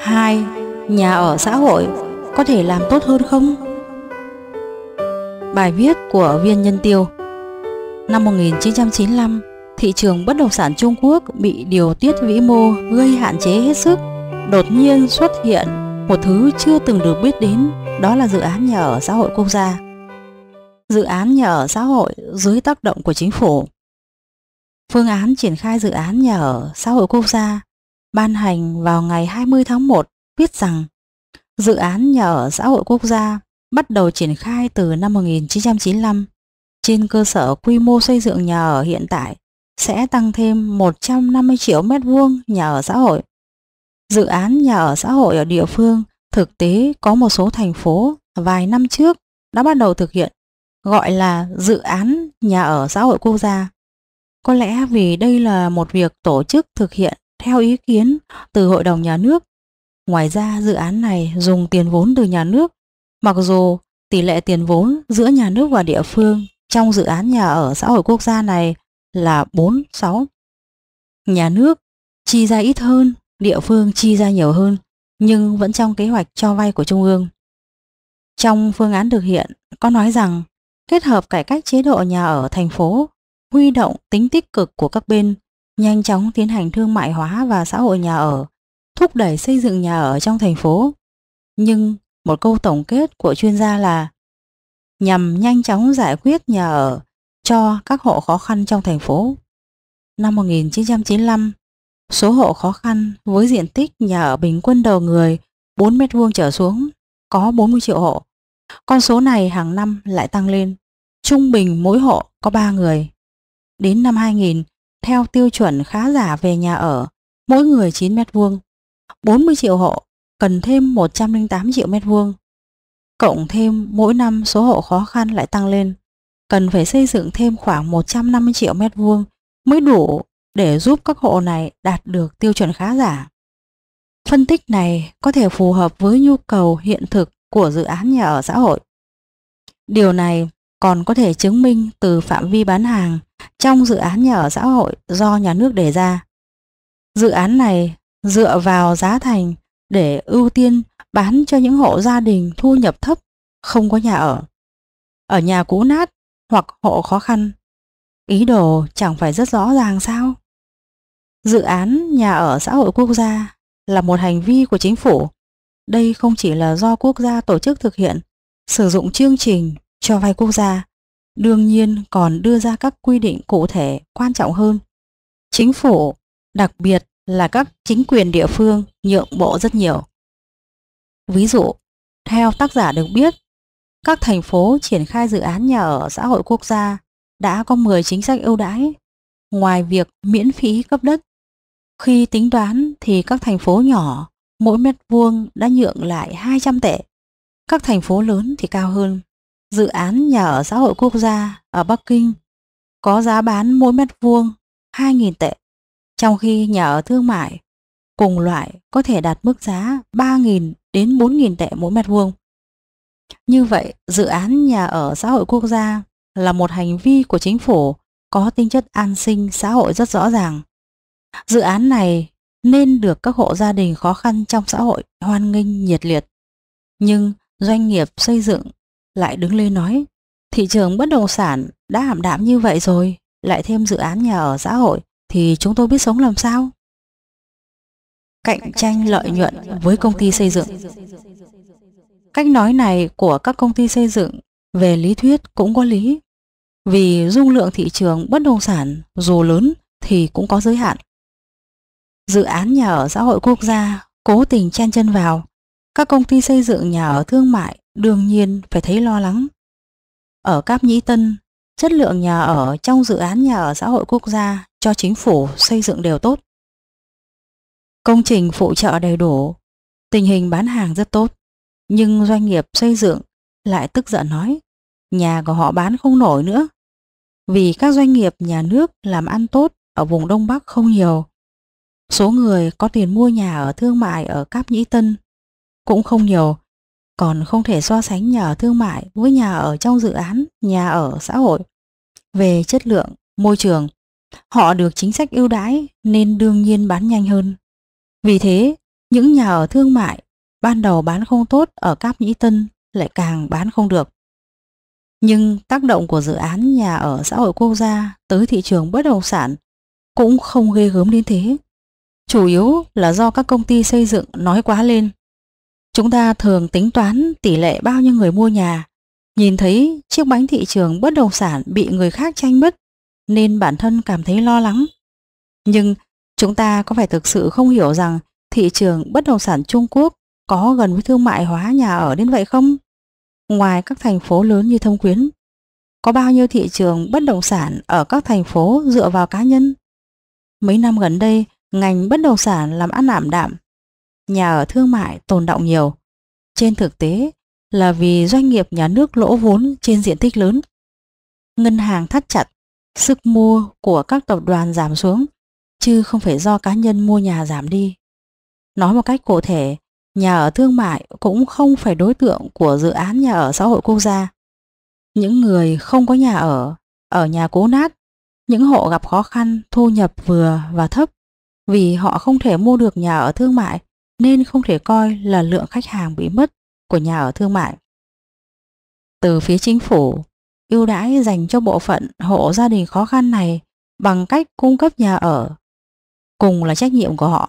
2. Nhà ở xã hội có thể làm tốt hơn không? Bài viết của Viên Nhân Tiêu. Năm 1995, thị trường bất động sản Trung Quốc bị điều tiết vĩ mô gây hạn chế hết sức. Đột nhiên xuất hiện một thứ chưa từng được biết đến, đó là dự án nhà ở xã hội quốc gia. Dự án nhà ở xã hội dưới tác động của chính phủ. Phương án triển khai dự án nhà ở xã hội quốc gia ban hành vào ngày 20 tháng 1 viết rằng dự án nhà ở xã hội quốc gia bắt đầu triển khai từ năm 1995. Trên cơ sở quy mô xây dựng nhà ở hiện tại sẽ tăng thêm 150 triệu mét vuông nhà ở xã hội. Dự án nhà ở xã hội ở địa phương thực tế có một số thành phố vài năm trước đã bắt đầu thực hiện, gọi là dự án nhà ở xã hội quốc gia. Có lẽ vì đây là một việc tổ chức thực hiện theo ý kiến từ Hội đồng Nhà nước. Ngoài ra dự án này dùng tiền vốn từ nhà nước, mặc dù tỷ lệ tiền vốn giữa nhà nước và địa phương trong dự án nhà ở xã hội quốc gia này là 4-6. Nhà nước chi ra ít hơn, địa phương chi ra nhiều hơn, nhưng vẫn trong kế hoạch cho vay của Trung ương. Trong phương án thực hiện có nói rằng kết hợp cải cách chế độ nhà ở thành phố, huy động tính tích cực của các bên, nhanh chóng tiến hành thương mại hóa và xã hội nhà ở, thúc đẩy xây dựng nhà ở trong thành phố. Nhưng một câu tổng kết của chuyên gia là nhằm nhanh chóng giải quyết nhà ở cho các hộ khó khăn trong thành phố. Năm 1995, số hộ khó khăn với diện tích nhà ở bình quân đầu người 4 mét vuông trở xuống có 40 triệu hộ. Con số này hàng năm lại tăng lên, trung bình mỗi hộ có 3 người. Đến năm 2000, theo tiêu chuẩn khá giả về nhà ở, mỗi người 9 mét vuông, 40 triệu hộ cần thêm 108 triệu mét vuông. Cộng thêm mỗi năm số hộ khó khăn lại tăng lên, cần phải xây dựng thêm khoảng 150 triệu mét vuông mới đủ để giúp các hộ này đạt được tiêu chuẩn khá giả. Phân tích này có thể phù hợp với nhu cầu hiện thực của dự án nhà ở xã hội. Điều này còn có thể chứng minh từ phạm vi bán hàng trong dự án nhà ở xã hội do nhà nước đề ra. Dự án này dựa vào giá thành để ưu tiên bán cho những hộ gia đình thu nhập thấp, không có nhà ở nhà cũ nát hoặc hộ khó khăn. Ý đồ chẳng phải rất rõ ràng sao? Dự án nhà ở xã hội quốc gia là một hành vi của chính phủ. Đây không chỉ là do quốc gia tổ chức thực hiện, sử dụng chương trình cho vay quốc gia, đương nhiên còn đưa ra các quy định cụ thể quan trọng hơn. Chính phủ, đặc biệt là các chính quyền địa phương nhượng bộ rất nhiều. Ví dụ, theo tác giả được biết, các thành phố triển khai dự án nhà ở xã hội quốc gia đã có 10 chính sách ưu đãi. Ngoài việc miễn phí cấp đất, khi tính toán thì các thành phố nhỏ mỗi mét vuông đã nhượng lại 200 tệ. Các thành phố lớn thì cao hơn. Dự án nhà ở xã hội quốc gia ở Bắc Kinh có giá bán mỗi mét vuông 2.000 tệ, trong khi nhà ở thương mại cùng loại có thể đạt mức giá 3.000 đến 4.000 tệ mỗi mét vuông. Như vậy, dự án nhà ở xã hội quốc gia là một hành vi của chính phủ có tính chất an sinh xã hội rất rõ ràng. Dự án này nên được các hộ gia đình khó khăn trong xã hội hoan nghênh nhiệt liệt. Nhưng doanh nghiệp xây dựng lại đứng lên nói, thị trường bất động sản đã ảm đạm như vậy rồi, lại thêm dự án nhà ở xã hội thì chúng tôi biết sống làm sao? Cạnh tranh lợi nhuận với công ty xây dựng. Cách nói này của các công ty xây dựng về lý thuyết cũng có lý, vì dung lượng thị trường bất động sản dù lớn thì cũng có giới hạn. Dự án nhà ở xã hội quốc gia cố tình chen chân vào, các công ty xây dựng nhà ở thương mại đương nhiên phải thấy lo lắng. Ở Cáp Nhĩ Tân, chất lượng nhà ở trong dự án nhà ở xã hội quốc gia cho chính phủ xây dựng đều tốt. Công trình phụ trợ đầy đủ, tình hình bán hàng rất tốt, nhưng doanh nghiệp xây dựng lại tức giận nói nhà của họ bán không nổi nữa. Vì các doanh nghiệp nhà nước làm ăn tốt ở vùng Đông Bắc không nhiều. Số người có tiền mua nhà ở thương mại ở Cáp Nhĩ Tân cũng không nhiều, còn không thể so sánh nhà ở thương mại với nhà ở trong dự án nhà ở xã hội. Về chất lượng, môi trường, họ được chính sách ưu đãi nên đương nhiên bán nhanh hơn. Vì thế, Những nhà ở thương mại ban đầu bán không tốt ở Cáp Nhĩ Tân lại càng bán không được. Nhưng tác động của dự án nhà ở xã hội quốc gia tới thị trường bất động sản cũng không ghê gớm đến thế. Chủ yếu là do các công ty xây dựng nói quá lên. Chúng ta thường tính toán tỷ lệ bao nhiêu người mua nhà, nhìn thấy chiếc bánh thị trường bất động sản bị người khác tranh mất nên bản thân cảm thấy lo lắng. Nhưng chúng ta có phải thực sự không hiểu rằng thị trường bất động sản Trung Quốc có gần với thương mại hóa nhà ở đến vậy không? Ngoài các thành phố lớn như Thâm Quyến, có bao nhiêu thị trường bất động sản ở các thành phố dựa vào cá nhân? Mấy năm gần đây, ngành bất động sản làm ăn ảm đạm, nhà ở thương mại tồn đọng nhiều. Trên thực tế là vì doanh nghiệp nhà nước lỗ vốn trên diện tích lớn. Ngân hàng thắt chặt, sức mua của các tập đoàn giảm xuống, chứ không phải do cá nhân mua nhà giảm đi. Nói một cách cụ thể, nhà ở thương mại cũng không phải đối tượng của dự án nhà ở xã hội quốc gia. Những người không có nhà ở nhà cố nát, những hộ gặp khó khăn thu nhập vừa và thấp vì họ không thể mua được nhà ở thương mại nên không thể coi là lượng khách hàng bị mất của nhà ở thương mại. Từ phía chính phủ, ưu đãi dành cho bộ phận hộ gia đình khó khăn này bằng cách cung cấp nhà ở, cùng là trách nhiệm của họ.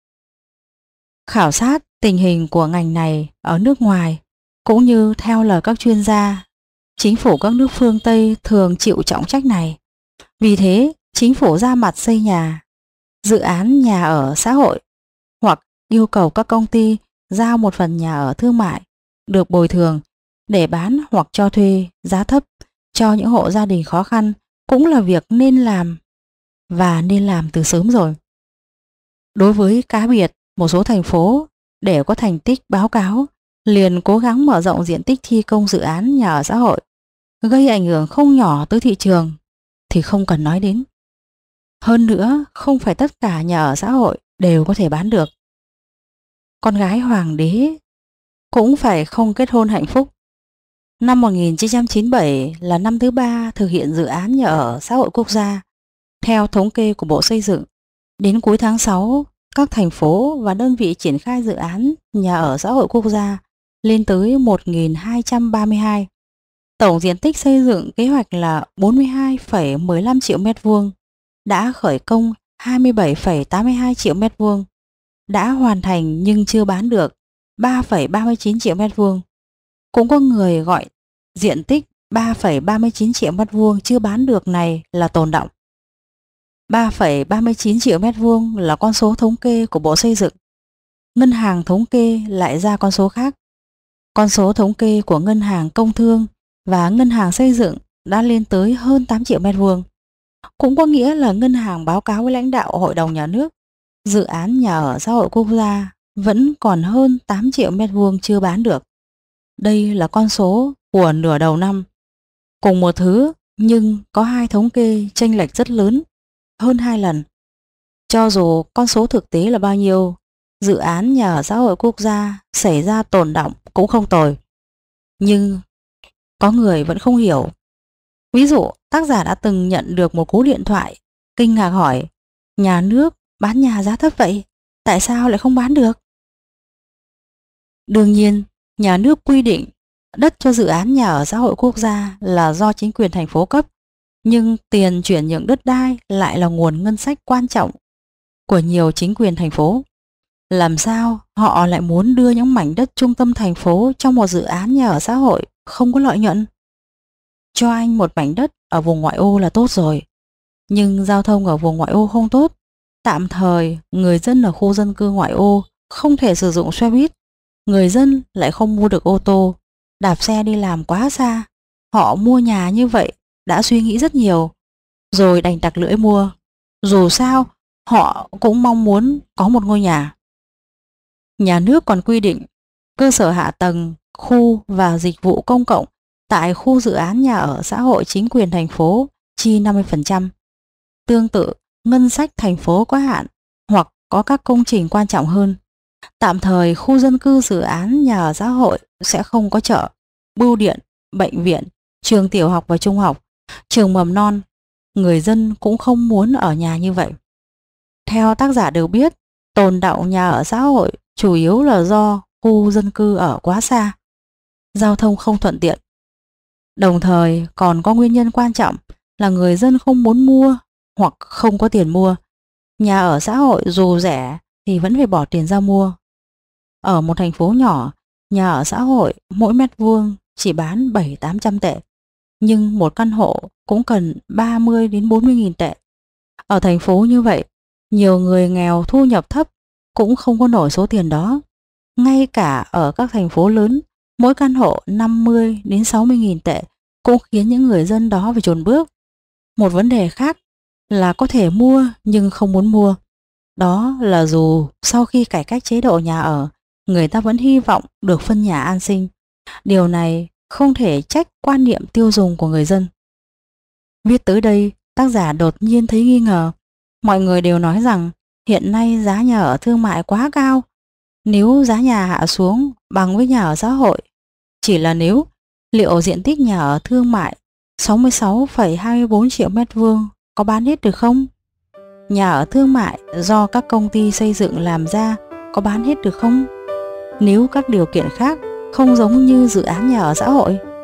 Khảo sát tình hình của ngành này ở nước ngoài, cũng như theo lời các chuyên gia, chính phủ các nước phương Tây thường chịu trọng trách này. Vì thế, chính phủ ra mặt xây nhà, dự án nhà ở xã hội hoặc yêu cầu các công ty giao một phần nhà ở thương mại được bồi thường để bán hoặc cho thuê giá thấp cho những hộ gia đình khó khăn cũng là việc nên làm và nên làm từ sớm rồi. Đối với cá biệt một số thành phố để có thành tích báo cáo liền cố gắng mở rộng diện tích thi công dự án nhà ở xã hội, gây ảnh hưởng không nhỏ tới thị trường thì không cần nói đến. Hơn nữa, không phải tất cả nhà ở xã hội đều có thể bán được. Con gái hoàng đế cũng phải không kết hôn hạnh phúc. Năm 1997 là năm thứ 3 thực hiện dự án nhà ở xã hội quốc gia. Theo thống kê của Bộ Xây dựng, đến cuối tháng 6, các thành phố và đơn vị triển khai dự án nhà ở xã hội quốc gia lên tới 1.232. Tổng diện tích xây dựng kế hoạch là 42,15 triệu mét vuông, đã khởi công 27,82 triệu mét vuông, đã hoàn thành nhưng chưa bán được 3,39 triệu mét vuông. Cũng có người gọi diện tích 3,39 triệu mét vuông chưa bán được này là tồn đọng. 3,39 triệu mét vuông là con số thống kê của Bộ Xây dựng. Ngân hàng thống kê lại ra con số khác. Con số thống kê của Ngân hàng Công thương và Ngân hàng Xây dựng đã lên tới hơn 8 triệu mét vuông. Cũng có nghĩa là ngân hàng báo cáo với lãnh đạo Hội đồng Nhà nước, dự án nhà ở xã hội quốc gia vẫn còn hơn 8 triệu mét vuông chưa bán được. Đây là con số của nửa đầu năm. Cùng một thứ nhưng có hai thống kê chênh lệch rất lớn, hơn 2 lần. Cho dù con số thực tế là bao nhiêu, dự án nhà ở xã hội quốc gia xảy ra tồn đọng cũng không tồi. Nhưng có người vẫn không hiểu. Ví dụ, tác giả đã từng nhận được một cú điện thoại, kinh ngạc hỏi, nhà nước bán nhà giá thấp vậy, tại sao lại không bán được? Đương nhiên, nhà nước quy định đất cho dự án nhà ở xã hội quốc gia là do chính quyền thành phố cấp, nhưng tiền chuyển nhượng đất đai lại là nguồn ngân sách quan trọng của nhiều chính quyền thành phố. Làm sao họ lại muốn đưa những mảnh đất trung tâm thành phố trong một dự án nhà ở xã hội không có lợi nhuận? Cho anh một mảnh đất ở vùng ngoại ô là tốt rồi, nhưng giao thông ở vùng ngoại ô không tốt. Tạm thời người dân ở khu dân cư ngoại ô không thể sử dụng xe buýt, người dân lại không mua được ô tô, đạp xe đi làm quá xa. Họ mua nhà như vậy đã suy nghĩ rất nhiều, rồi đành tặc lưỡi mua. Dù sao họ cũng mong muốn có một ngôi nhà. Nhà nước còn quy định cơ sở hạ tầng, khu và dịch vụ công cộng tại khu dự án nhà ở xã hội chính quyền thành phố chi 50%. Tương tự, ngân sách thành phố có hạn hoặc có các công trình quan trọng hơn. Tạm thời khu dân cư dự án nhà ở xã hội sẽ không có chợ, bưu điện, bệnh viện, trường tiểu học và trung học, trường mầm non. Người dân cũng không muốn ở nhà như vậy. Theo tác giả được biết, tồn đọng nhà ở xã hội chủ yếu là do khu dân cư ở quá xa, giao thông không thuận tiện. Đồng thời còn có nguyên nhân quan trọng là người dân không muốn mua hoặc không có tiền mua. Nhà ở xã hội dù rẻ thì vẫn phải bỏ tiền ra mua. Ở một thành phố nhỏ, nhà ở xã hội mỗi mét vuông chỉ bán 700-800 tệ, nhưng một căn hộ cũng cần 30 đến 40 nghìn tệ. Ở thành phố như vậy, nhiều người nghèo thu nhập thấp cũng không có nổi số tiền đó. Ngay cả ở các thành phố lớn, mỗi căn hộ 50 đến 60 nghìn tệ cũng khiến những người dân đó phải chùn bước. Một vấn đề khác là có thể mua nhưng không muốn mua. Đó là dù sau khi cải cách chế độ nhà ở, người ta vẫn hy vọng được phân nhà an sinh. Điều này không thể trách quan niệm tiêu dùng của người dân. Viết tới đây, tác giả đột nhiên thấy nghi ngờ. Mọi người đều nói rằng hiện nay giá nhà ở thương mại quá cao. Nếu giá nhà hạ xuống bằng với nhà ở xã hội, chỉ là nếu, liệu diện tích nhà ở thương mại 66,24 triệu mét vuông có bán hết được không? Nhà ở thương mại do các công ty xây dựng làm ra có bán hết được không? Nếu các điều kiện khác không giống như dự án nhà ở xã hội,